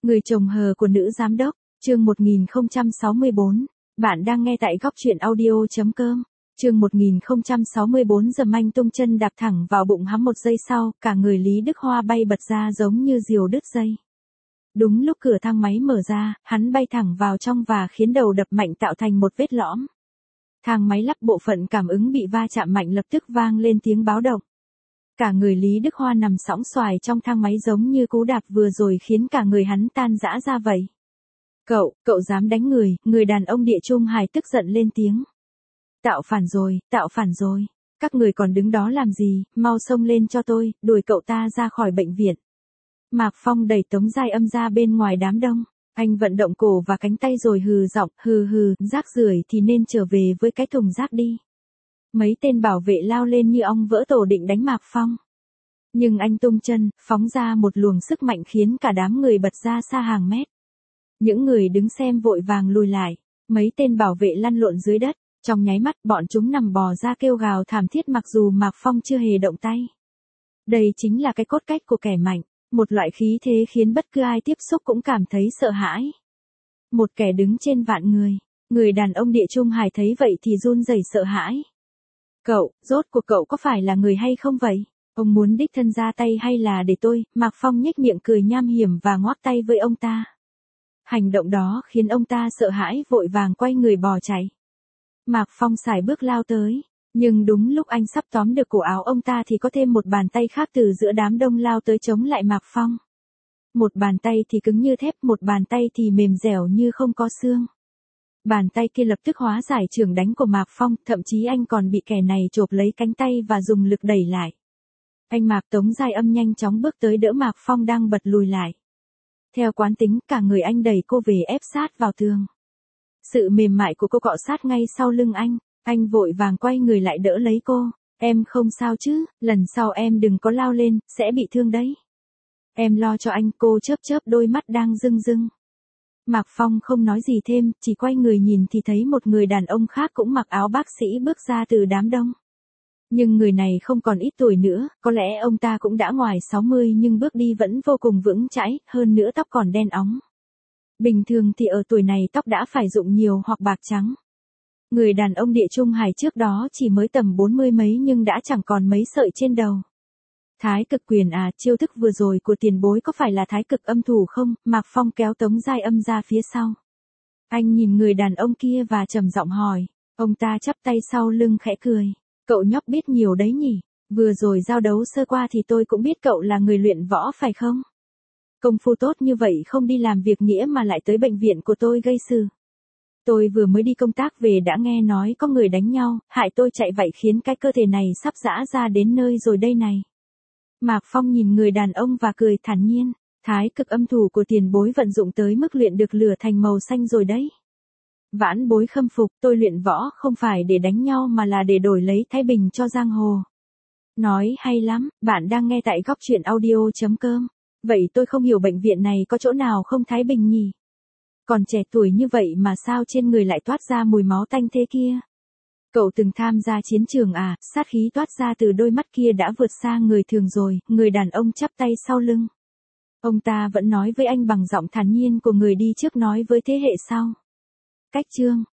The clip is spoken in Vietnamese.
Người chồng hờ của nữ giám đốc, chương 1064. Bạn đang nghe tại góc truyện audio.com. Chương 1064 Dầm Anh tung chân đạp thẳng vào bụng hắn, một giây sau, cả người Lý Đức Hoa bay bật ra giống như diều đứt dây. Đúng lúc cửa thang máy mở ra, hắn bay thẳng vào trong và khiến đầu đập mạnh tạo thành một vết lõm. Thang máy lắp bộ phận cảm ứng bị va chạm mạnh lập tức vang lên tiếng báo động. Cả người Lý Đức Hoa nằm sõng xoài trong thang máy giống như cú đạp vừa rồi khiến cả người hắn tan rã ra vậy. Cậu dám đánh người đàn ông Địa Trung Hải tức giận lên tiếng. Tạo phản rồi. Các người còn đứng đó làm gì, mau xông lên cho tôi, đuổi cậu ta ra khỏi bệnh viện. Mạc Phong đẩy Tống Giai Âm ra bên ngoài đám đông. Anh vận động cổ và cánh tay rồi hừ giọng, rác rưởi thì nên trở về với cái thùng rác đi. Mấy tên bảo vệ lao lên như ong vỡ tổ định đánh Mạc Phong. Nhưng anh tung chân, phóng ra một luồng sức mạnh khiến cả đám người bật ra xa hàng mét. Những người đứng xem vội vàng lùi lại, mấy tên bảo vệ lăn lộn dưới đất, trong nháy mắt bọn chúng nằm bò ra kêu gào thảm thiết mặc dù Mạc Phong chưa hề động tay. Đây chính là cái cốt cách của kẻ mạnh, một loại khí thế khiến bất cứ ai tiếp xúc cũng cảm thấy sợ hãi. Một kẻ đứng trên vạn người đàn ông Địa Trung Hải thấy vậy thì run rẩy sợ hãi. Rốt cuộc cậu có phải là người hay không vậy? Ông muốn đích thân ra tay hay là để tôi? Mạc Phong nhếch miệng cười nham hiểm và ngoắc tay với ông ta. Hành động đó khiến ông ta sợ hãi vội vàng quay người bỏ chạy. Mạc Phong sải bước lao tới, nhưng đúng lúc anh sắp tóm được cổ áo ông ta thì có thêm một bàn tay khác từ giữa đám đông lao tới chống lại Mạc Phong. Một bàn tay thì cứng như thép, một bàn tay thì mềm dẻo như không có xương. Bàn tay kia lập tức hóa giải chưởng đánh của Mạc Phong, thậm chí anh còn bị kẻ này chộp lấy cánh tay và dùng lực đẩy lại. Anh Mạc Tống Giai Âm nhanh chóng bước tới đỡ Mạc Phong đang bật lùi lại. Theo quán tính, cả người anh đẩy cô về ép sát vào tường. Sự mềm mại của cô cọ sát ngay sau lưng anh vội vàng quay người lại đỡ lấy cô. Em không sao chứ, lần sau em đừng có lao lên, sẽ bị thương đấy. Em lo cho anh, cô chớp đôi mắt đang rưng rưng. Mạc Phong không nói gì thêm, chỉ quay người nhìn thì thấy một người đàn ông khác cũng mặc áo bác sĩ bước ra từ đám đông. Nhưng người này không còn ít tuổi nữa, có lẽ ông ta cũng đã ngoài 60 nhưng bước đi vẫn vô cùng vững chãi, hơn nữa tóc còn đen óng. Bình thường thì ở tuổi này tóc đã phải rụng nhiều hoặc bạc trắng. Người đàn ông Địa Trung Hải trước đó chỉ mới tầm 40 mấy nhưng đã chẳng còn mấy sợi trên đầu. Thái cực quyền à, chiêu thức vừa rồi của tiền bối có phải là thái cực âm thủ không? Mạc Phong kéo Tống Giai Âm ra phía sau. Anh nhìn người đàn ông kia và trầm giọng hỏi. Ông ta chắp tay sau lưng khẽ cười. Cậu nhóc biết nhiều đấy nhỉ? Vừa rồi giao đấu sơ qua thì tôi cũng biết cậu là người luyện võ phải không? Công phu tốt như vậy không đi làm việc nghĩa mà lại tới bệnh viện của tôi gây sự. Tôi vừa mới đi công tác về đã nghe nói có người đánh nhau, hại tôi chạy vậy khiến cái cơ thể này sắp giã ra đến nơi rồi đây này. Mạc Phong nhìn người đàn ông và cười thản nhiên. Thái cực âm thủ của tiền bối vận dụng tới mức luyện được lửa thành màu xanh rồi đấy. Vãn bối khâm phục, tôi luyện võ không phải để đánh nhau mà là để đổi lấy thái bình cho giang hồ. Nói hay lắm, bạn đang nghe tại góc truyện audio.com. Vậy tôi không hiểu bệnh viện này có chỗ nào không thái bình nhỉ? Còn trẻ tuổi như vậy mà sao trên người lại toát ra mùi máu tanh thế kia? Cậu từng tham gia chiến trường à? Sát khí toát ra từ đôi mắt kia đã vượt xa người thường rồi. Người đàn ông chắp tay sau lưng. Ông ta vẫn nói với anh bằng giọng thản nhiên của người đi trước nói với thế hệ sau. Cách chương